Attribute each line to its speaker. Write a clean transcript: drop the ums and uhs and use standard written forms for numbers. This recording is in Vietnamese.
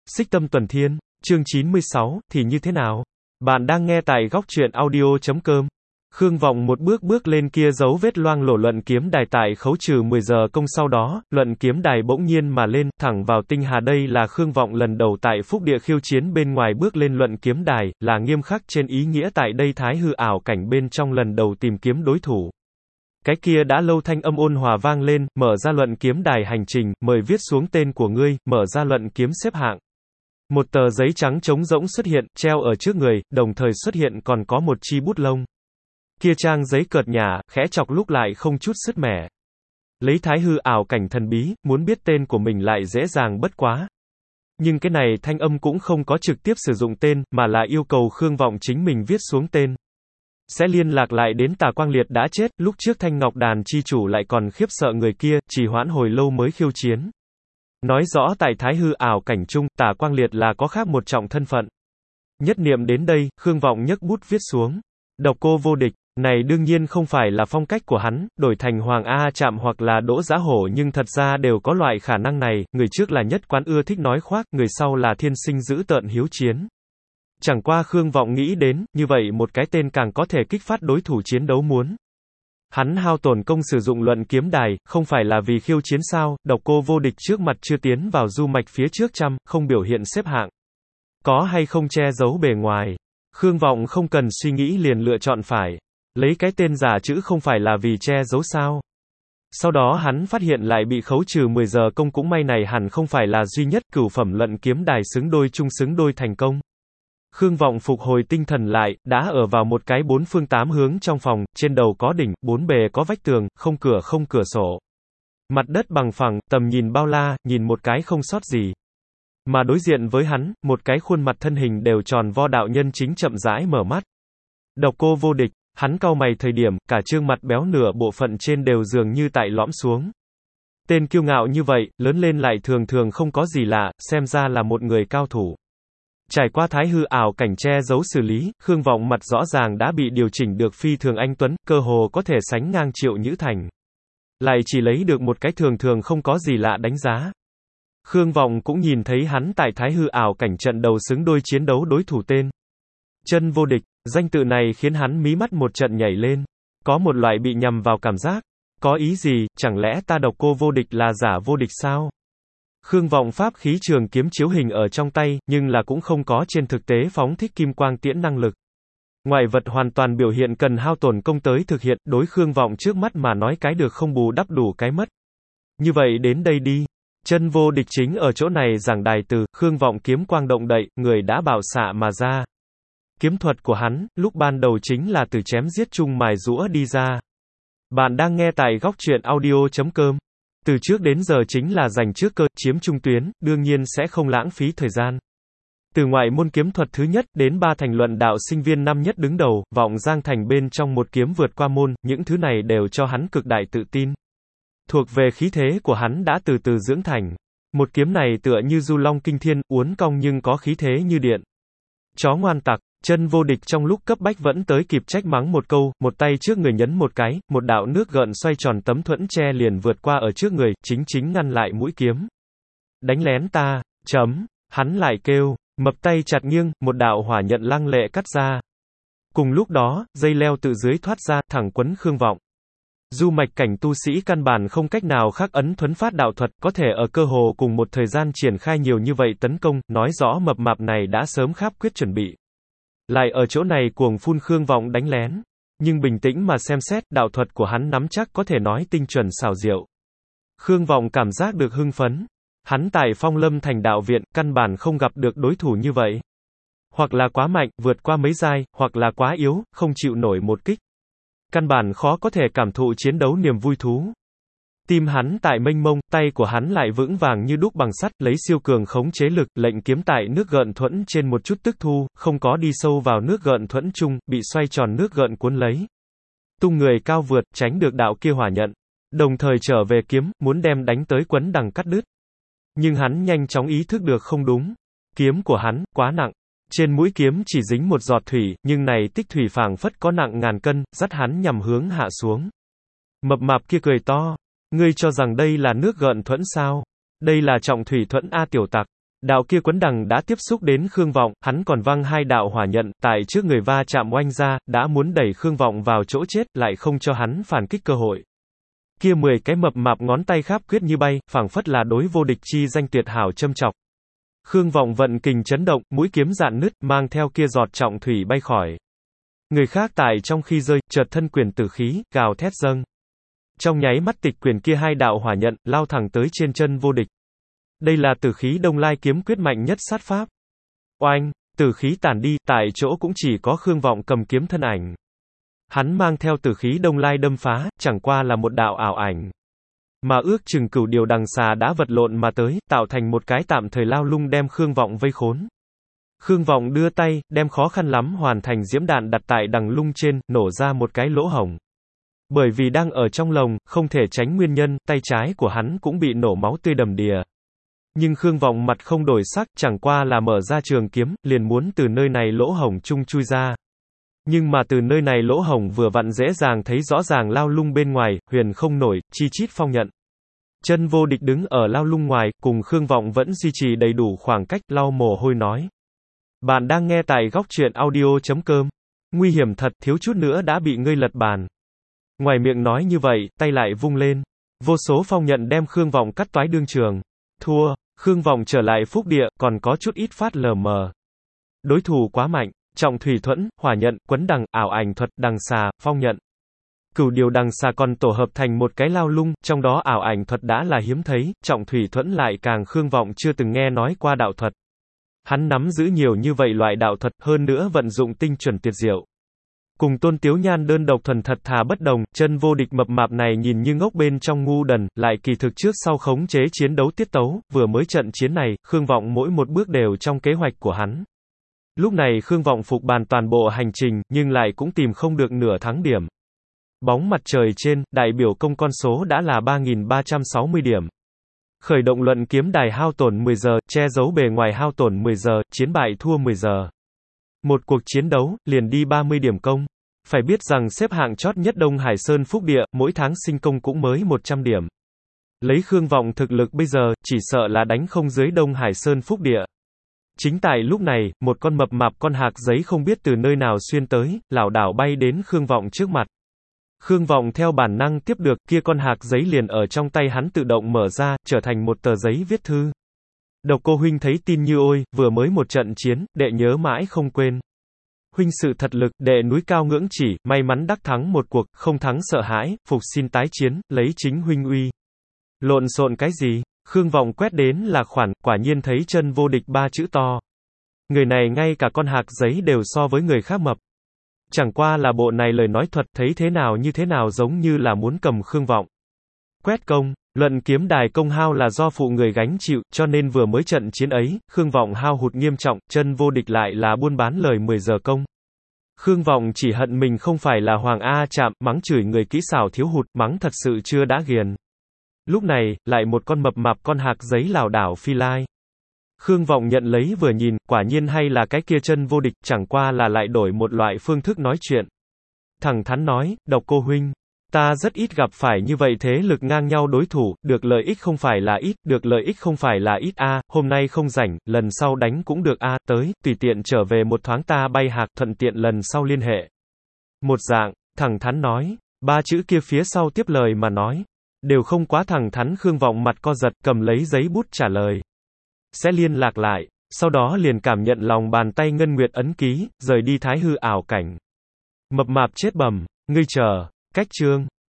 Speaker 1: Xích Tâm Tuần Thiên, chương 96, thì như thế nào? Bạn đang nghe tại góc truyện audio.com. Khương Vọng một bước bước lên kia dấu vết loang lổ luận kiếm đài tại khấu trừ 10 giờ công sau đó, luận kiếm đài bỗng nhiên mà lên, thẳng vào tinh hà. Đây là Khương Vọng lần đầu tại Phúc Địa khiêu chiến bên ngoài bước lên luận kiếm đài, là nghiêm khắc trên ý nghĩa tại đây thái hư ảo cảnh bên trong lần đầu tìm kiếm đối thủ. Cái kia đã lâu thanh âm ôn hòa vang lên, mở ra luận kiếm đài hành trình, mời viết xuống tên của ngươi, mở ra luận kiếm xếp hạng. Một tờ giấy trắng trống rỗng xuất hiện, treo ở trước người, đồng thời xuất hiện còn có một chi bút lông. Kia trang giấy cợt nhả, khẽ chọc lúc lại không chút sứt mẻ. Lấy thái hư ảo cảnh thần bí, muốn biết tên của mình lại dễ dàng bất quá. Nhưng cái này thanh âm cũng không có trực tiếp sử dụng tên, mà là yêu cầu Khương Vọng chính mình viết xuống tên. Sẽ liên lạc lại đến Tả Quang Liệt đã chết, lúc trước Thanh Ngọc Đàn chi chủ lại còn khiếp sợ người kia, trì hoãn hồi lâu mới khiêu chiến. Nói rõ tại thái hư ảo cảnh chung, Tả Quang Liệt là có khác một trọng thân phận. Nhất niệm đến đây, Khương Vọng nhấc bút viết xuống. Độc Cô Vô Địch, này đương nhiên không phải là phong cách của hắn, đổi thành Hoàng A Trạm hoặc là Đỗ Giá Hổ nhưng thật ra đều có loại khả năng này, người trước là nhất quán ưa thích nói khoác, người sau là thiên sinh dữ tợn hiếu chiến. Chẳng qua Khương Vọng nghĩ đến, như vậy một cái tên càng có thể kích phát đối thủ chiến đấu muốn. Hắn hao tổn công sử dụng luận kiếm đài, không phải là vì khiêu chiến sao, Độc Cô Vô Địch trước mặt chưa tiến vào du mạch phía trước không biểu hiện xếp hạng. Có hay không che giấu bề ngoài. Khương Vọng không cần suy nghĩ liền lựa chọn phải. Lấy cái tên giả chữ không phải là vì che giấu sao. Sau đó hắn phát hiện lại bị khấu trừ 10 giờ công, cũng may này hẳn không phải là duy nhất, cửu phẩm luận kiếm đài xứng đôi chung xứng đôi thành công. Khương Vọng phục hồi tinh thần lại, đã ở vào một cái 4 phương 8 hướng trong phòng, trên đầu có đỉnh, 4 bề có vách tường, không cửa sổ. Mặt đất bằng phẳng, tầm nhìn bao la, nhìn một cái không sót gì. Mà đối diện với hắn, một cái khuôn mặt thân hình đều tròn vo đạo nhân chính chậm rãi mở mắt. Độc Cô Vô Địch, hắn cau mày thời điểm, cả trương mặt béo nửa bộ phận trên đều dường như tại lõm xuống. Tên kiêu ngạo như vậy, lớn lên lại thường thường không có gì lạ, xem ra là một người cao thủ. Trải qua thái hư ảo cảnh che giấu xử lý, Khương Vọng mặt rõ ràng đã bị điều chỉnh được phi thường anh tuấn, cơ hồ có thể sánh ngang Triệu Nhữ Thành. Lại chỉ lấy được một cái thường thường không có gì lạ đánh giá. Khương Vọng cũng nhìn thấy hắn tại thái hư ảo cảnh trận đầu xứng đôi chiến đấu đối thủ tên Chân Vô Địch, danh tự này khiến hắn mí mắt một trận nhảy lên. Có một loại bị nhầm vào cảm giác. Có ý gì, chẳng lẽ ta Độc Cô Vô Địch là giả vô địch sao? Khương Vọng pháp khí trường kiếm chiếu hình ở trong tay, nhưng là cũng không có trên thực tế phóng thích kim quang tiễn năng lực. Ngoại vật hoàn toàn biểu hiện cần hao tổn công tới thực hiện, đối Khương Vọng trước mắt mà nói cái được không bù đắp đủ cái mất. Như vậy đến đây đi. Chân Vô Địch chính ở chỗ này giảng đài từ, Khương Vọng kiếm quang động đậy, người đã bạo xạ mà ra. Kiếm thuật của hắn, lúc ban đầu chính là từ chém giết chung mài giũa đi ra. Bạn đang nghe tại góc truyện audio.com. Từ trước đến giờ chính là giành trước cơ, chiếm trung tuyến, đương nhiên sẽ không lãng phí thời gian. Từ ngoại môn kiếm thuật thứ nhất đến 3 thành luận đạo sinh viên năm nhất đứng đầu, Vọng Giang Thành bên trong một kiếm vượt qua môn, những thứ này đều cho hắn cực đại tự tin. Thuộc về khí thế của hắn đã từ từ dưỡng thành. Một kiếm này tựa như du long kinh thiên, uốn cong nhưng có khí thế như điện. Chó ngoan tặc. Chân Vô Địch trong lúc cấp bách vẫn tới kịp trách mắng một câu, một tay trước người nhấn một cái, một đạo nước gợn xoay tròn tấm thuẫn che liền vượt qua ở trước người, chính ngăn lại mũi kiếm. Đánh lén ta, hắn lại kêu, mập tay chặt nghiêng, một đạo hỏa nhận lăng lệ cắt ra. Cùng lúc đó, dây leo từ dưới thoát ra, thẳng quấn Khương Vọng. Du mạch cảnh tu sĩ căn bản không cách nào khắc ấn thuấn phát đạo thuật, có thể ở cơ hồ cùng một thời gian triển khai nhiều như vậy tấn công, nói rõ mập mạp này đã sớm kháp quyết chuẩn bị. Lại ở chỗ này cuồng phun Khương Vọng đánh lén. Nhưng bình tĩnh mà xem xét, đạo thuật của hắn nắm chắc có thể nói tinh chuẩn xảo diệu. Khương Vọng cảm giác được hưng phấn. Hắn tại Phong Lâm Thành đạo viện, căn bản không gặp được đối thủ như vậy. Hoặc là quá mạnh, vượt qua mấy giai, hoặc là quá yếu, không chịu nổi một kích. Căn bản khó có thể cảm thụ chiến đấu niềm vui thú. Tim hắn tại mênh mông, tay của hắn lại vững vàng như đúc bằng sắt, lấy siêu cường khống chế lực, lệnh kiếm tại nước gợn thuẫn trên một chút tức thu, không có đi sâu vào nước gợn thuẫn chung, bị xoay tròn nước gợn cuốn lấy. Tung người cao vượt, tránh được đạo kia hỏa nhận. Đồng thời trở về kiếm, muốn đem đánh tới quấn đằng cắt đứt. Nhưng hắn nhanh chóng ý thức được không đúng. Kiếm của hắn, quá nặng. Trên mũi kiếm chỉ dính một giọt thủy, nhưng này tích thủy phảng phất có nặng ngàn cân, dắt hắn nhằm hướng hạ xuống. Mập mạp kia cười to. Ngươi cho rằng đây là nước gợn thuẫn sao? Đây là trọng thủy thuẫn A tiểu tặc. Đạo kia quấn đằng đã tiếp xúc đến Khương Vọng, hắn còn văng hai đạo hỏa nhận, tại trước người va chạm oanh ra, đã muốn đẩy Khương Vọng vào chỗ chết, lại không cho hắn phản kích cơ hội. Kia 10 cái mập mạp ngón tay kháp quyết như bay, phảng phất là đối vô địch chi danh tuyệt hảo châm chọc. Khương Vọng vận kình chấn động, mũi kiếm dạn nứt, mang theo kia giọt trọng thủy bay khỏi. Người khác tại trong khi rơi, chợt thân quyền tử khí, gào thét dâng. Trong nháy mắt tịch quyền kia hai đạo hỏa nhận, lao thẳng tới trên chân vô địch. Đây là tử khí Đông Lai kiếm quyết mạnh nhất sát pháp. Oanh, tử khí tản đi, tại chỗ cũng chỉ có Khương Vọng cầm kiếm thân ảnh. Hắn mang theo tử khí Đông Lai đâm phá, chẳng qua là một đạo ảo ảnh. Mà ước chừng cửu điều đằng xà đã vật lộn mà tới, tạo thành một cái tạm thời lao lung đem Khương Vọng vây khốn. Khương Vọng đưa tay, đem khó khăn lắm hoàn thành diễm đạn đặt tại đằng lung trên, nổ ra một cái lỗ hổng. Bởi vì đang ở trong lồng, không thể tránh nguyên nhân, tay trái của hắn cũng bị nổ máu tươi đầm đìa. Nhưng Khương Vọng mặt không đổi sắc, chẳng qua là mở ra trường kiếm, liền muốn từ nơi này lỗ hổng chung chui ra. Nhưng mà từ nơi này lỗ hổng vừa vặn dễ dàng thấy rõ ràng lao lung bên ngoài, huyền không nổi, chi chít phong nhận. Chân vô địch đứng ở lao lung ngoài, cùng Khương Vọng vẫn duy trì đầy đủ khoảng cách, lau mồ hôi nói. Bạn đang nghe tại góc truyện audio.com. Nguy hiểm thật, thiếu chút nữa đã bị ngươi lật bàn. Ngoài miệng nói như vậy, tay lại vung lên. Vô số phong nhận đem Khương Vọng cắt toái đương trường. Thua, Khương Vọng trở lại phúc địa, còn có chút ít phát lờ mờ. Đối thủ quá mạnh, trọng thủy thuẫn, hỏa nhận, quấn đằng, ảo ảnh thuật, đằng xà, phong nhận. Cửu điều đằng xà còn tổ hợp thành một cái lao lung, trong đó ảo ảnh thuật đã là hiếm thấy, trọng thủy thuẫn lại càng Khương Vọng chưa từng nghe nói qua đạo thuật. Hắn nắm giữ nhiều như vậy loại đạo thuật, hơn nữa vận dụng tinh chuẩn tuyệt diệu. Cùng Tôn Tiếu Nhan đơn độc thuần thật thà bất đồng, chân vô địch mập mạp này nhìn như ngốc bên trong ngu đần, lại kỳ thực trước sau khống chế chiến đấu tiết tấu, vừa mới trận chiến này, Khương Vọng mỗi một bước đều trong kế hoạch của hắn. Lúc này Khương Vọng phục bàn toàn bộ hành trình, nhưng lại cũng tìm không được nửa thắng điểm. Bóng mặt trời trên, đại biểu công con số đã là 3.360 điểm. Khởi động luận kiếm đài hao tổn 10 giờ, che giấu bề ngoài hao tổn 10 giờ, chiến bại thua 10 giờ. Một cuộc chiến đấu, liền đi 30 điểm công. Phải biết rằng xếp hạng chót nhất Đông Hải Sơn Phúc Địa, mỗi tháng sinh công cũng mới 100 điểm. Lấy Khương Vọng thực lực bây giờ, chỉ sợ là đánh không dưới Đông Hải Sơn Phúc Địa. Chính tại lúc này, một con mập mạp con hạc giấy không biết từ nơi nào xuyên tới, lảo đảo bay đến Khương Vọng trước mặt. Khương Vọng theo bản năng tiếp được, kia con hạc giấy liền ở trong tay hắn tự động mở ra, trở thành một tờ giấy viết thư. Độc Cô huynh thấy tin như ôi, vừa mới một trận chiến, đệ nhớ mãi không quên. Huynh sự thật lực, đệ núi cao ngưỡng chỉ, may mắn đắc thắng một cuộc, không thắng sợ hãi, phục xin tái chiến, lấy chính huynh uy. Lộn xộn cái gì? Khương Vọng quét đến là khoản, quả nhiên thấy chân vô địch 3 chữ to. Người này ngay cả con hạc giấy đều so với người khác mập. Chẳng qua là bộ này lời nói thuật, thấy thế nào như thế nào giống như là muốn cầm Khương Vọng. Quét công, luận kiếm đài công hao là do phụ người gánh chịu, cho nên vừa mới trận chiến ấy, Khương Vọng hao hụt nghiêm trọng, chân vô địch lại là buôn bán lời 10 giờ công. Khương Vọng chỉ hận mình không phải là Hoàng A Trạm, mắng chửi người kỹ xảo thiếu hụt, mắng thật sự chưa đã ghiền. Lúc này, lại một con mập mạp con hạc giấy lảo đảo phi lai. Khương Vọng nhận lấy vừa nhìn, quả nhiên hay là cái kia chân vô địch, chẳng qua là lại đổi một loại phương thức nói chuyện. Thẳng thắn nói, Độc Cô huynh, ta rất ít gặp phải như vậy thế lực ngang nhau đối thủ, được lợi ích không phải là ít, được lợi ích không phải là ít a, hôm nay không rảnh, lần sau đánh cũng được a, tới, tùy tiện trở về một thoáng ta bay hạc, thuận tiện lần sau liên hệ. Một dạng, thẳng thắn nói, 3 chữ kia phía sau tiếp lời mà nói, đều không quá thẳng thắn. Khương Vọng mặt co giật, cầm lấy giấy bút trả lời. Sẽ liên lạc lại, sau đó liền cảm nhận lòng bàn tay ngân nguyệt ấn ký, rời đi thái hư ảo cảnh. Mập mạp chết bầm, ngươi chờ, cách chương.